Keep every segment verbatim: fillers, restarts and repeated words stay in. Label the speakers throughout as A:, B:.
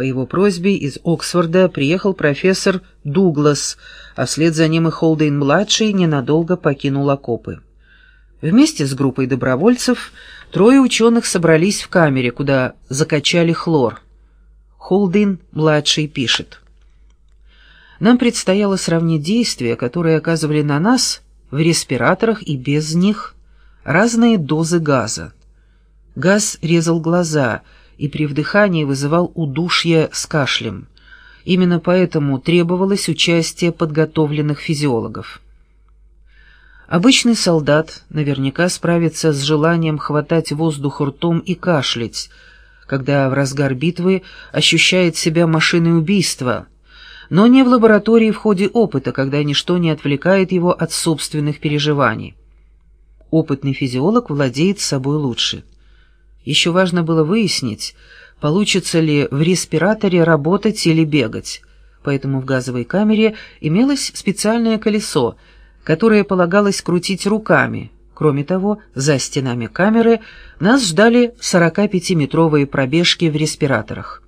A: По его просьбе из Оксфорда приехал профессор Дуглас, а вслед за ним и Холдейн-младший ненадолго покинул окопы. Вместе с группой добровольцев трое ученых собрались в камере, куда закачали хлор. Холдейн-младший пишет: «Нам предстояло сравнить действия, которые оказывали на нас в респираторах и без них разные дозы газа. Газ резал глаза и при вдыхании вызывал удушье с кашлем. Именно поэтому требовалось участие подготовленных физиологов. Обычный солдат наверняка справится с желанием хватать воздух ртом и кашлять, когда в разгар битвы ощущает себя машиной убийства, но не в лаборатории в ходе опыта, когда ничто не отвлекает его от собственных переживаний. Опытный физиолог владеет собой лучше. Еще важно было выяснить, получится ли в респираторе работать или бегать, поэтому в газовой камере имелось специальное колесо, которое полагалось крутить руками. Кроме того, за стенами камеры нас ждали сорокапятиметровые пробежки в респираторах.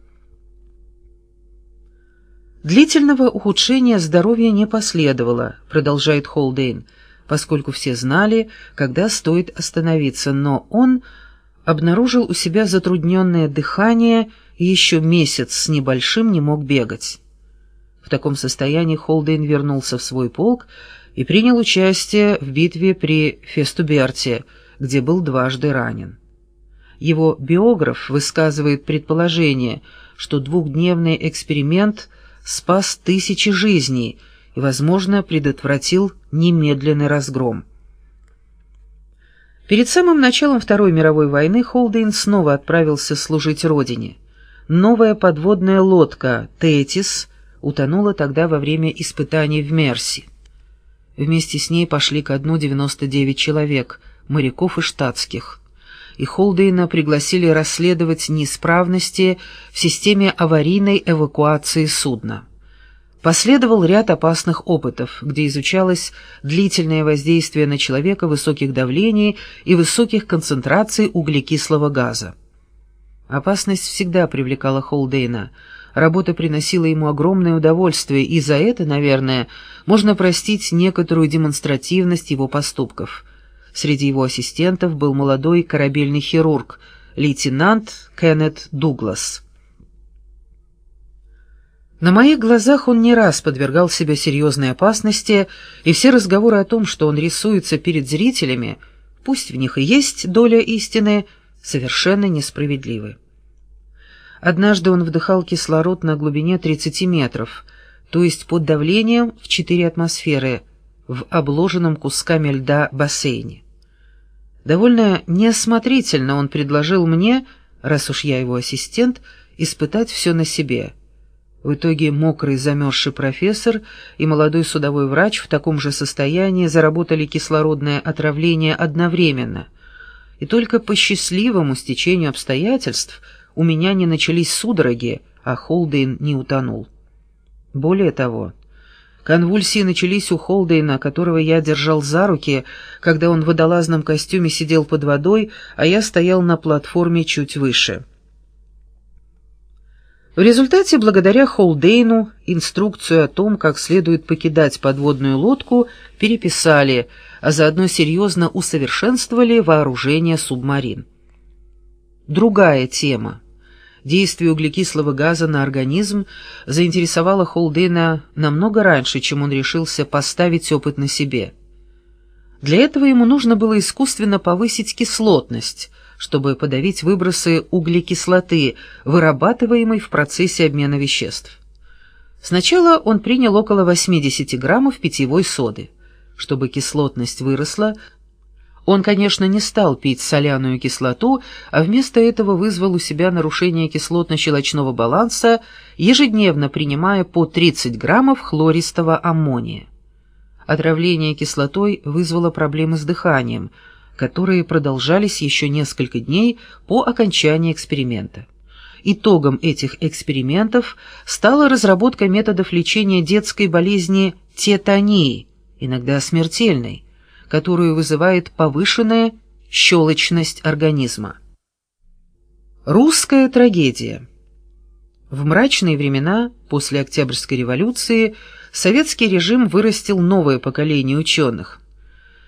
A: Длительного ухудшения здоровья не последовало, продолжает Холдейн, поскольку все знали, когда стоит остановиться, но он обнаружил у себя затрудненное дыхание и еще месяц с небольшим не мог бегать. В таком состоянии Холдейн вернулся в свой полк и принял участие в битве при Фестуберте, где был дважды ранен. Его биограф высказывает предположение, что двухдневный эксперимент спас тысячи жизней и, возможно, предотвратил немедленный разгром. Перед самым началом Второй мировой войны Холдейн снова отправился служить родине. Новая подводная лодка «Тетис» утонула тогда во время испытаний в Мерси. Вместе с ней пошли ко дну девяносто девять человек, моряков и штатских, и Холдейна пригласили расследовать неисправности в системе аварийной эвакуации судна. Последовал ряд опасных опытов, где изучалось длительное воздействие на человека высоких давлений и высоких концентраций углекислого газа. Опасность всегда привлекала Холдейна. Работа приносила ему огромное удовольствие, и за это, наверное, можно простить некоторую демонстративность его поступков. Среди его ассистентов был молодой корабельный хирург, лейтенант Кеннет Дуглас. На моих глазах он не раз подвергал себя серьезной опасности, и все разговоры о том, что он рисуется перед зрителями, пусть в них и есть доля истины, совершенно несправедливы. Однажды он вдыхал кислород на глубине тридцати метров, то есть под давлением в четыре атмосферы, в обложенном кусками льда бассейне. Довольно неосмотрительно он предложил мне, раз уж я его ассистент, испытать все на себе. В итоге мокрый замерзший профессор и молодой судовой врач в таком же состоянии заработали кислородное отравление одновременно, и только по счастливому стечению обстоятельств у меня не начались судороги, а Холдейн не утонул. Более того, конвульсии начались у Холдейна, которого я держал за руки, когда он в водолазном костюме сидел под водой, а я стоял на платформе чуть выше. В результате, благодаря Холдейну, инструкцию о том, как следует покидать подводную лодку, переписали, а заодно серьезно усовершенствовали вооружение субмарин. Другая тема. Действие углекислого газа на организм заинтересовало Холдейна намного раньше, чем он решился поставить опыт на себе. Для этого ему нужно было искусственно повысить кислотность, чтобы подавить выбросы углекислоты, вырабатываемой в процессе обмена веществ. Сначала он принял около восьмидесяти граммов питьевой соды. Чтобы кислотность выросла, он, конечно, не стал пить соляную кислоту, а вместо этого вызвал у себя нарушение кислотно-щелочного баланса, ежедневно принимая по тридцать граммов хлористого аммония. Отравление кислотой вызвало проблемы с дыханием, которые продолжались еще несколько дней по окончании эксперимента. Итогом этих экспериментов стала разработка методов лечения детской болезни тетании, иногда смертельной, которую вызывает повышенная щелочность организма. Русская трагедия. В мрачные времена после Октябрьской революции советский режим вырастил новое поколение ученых.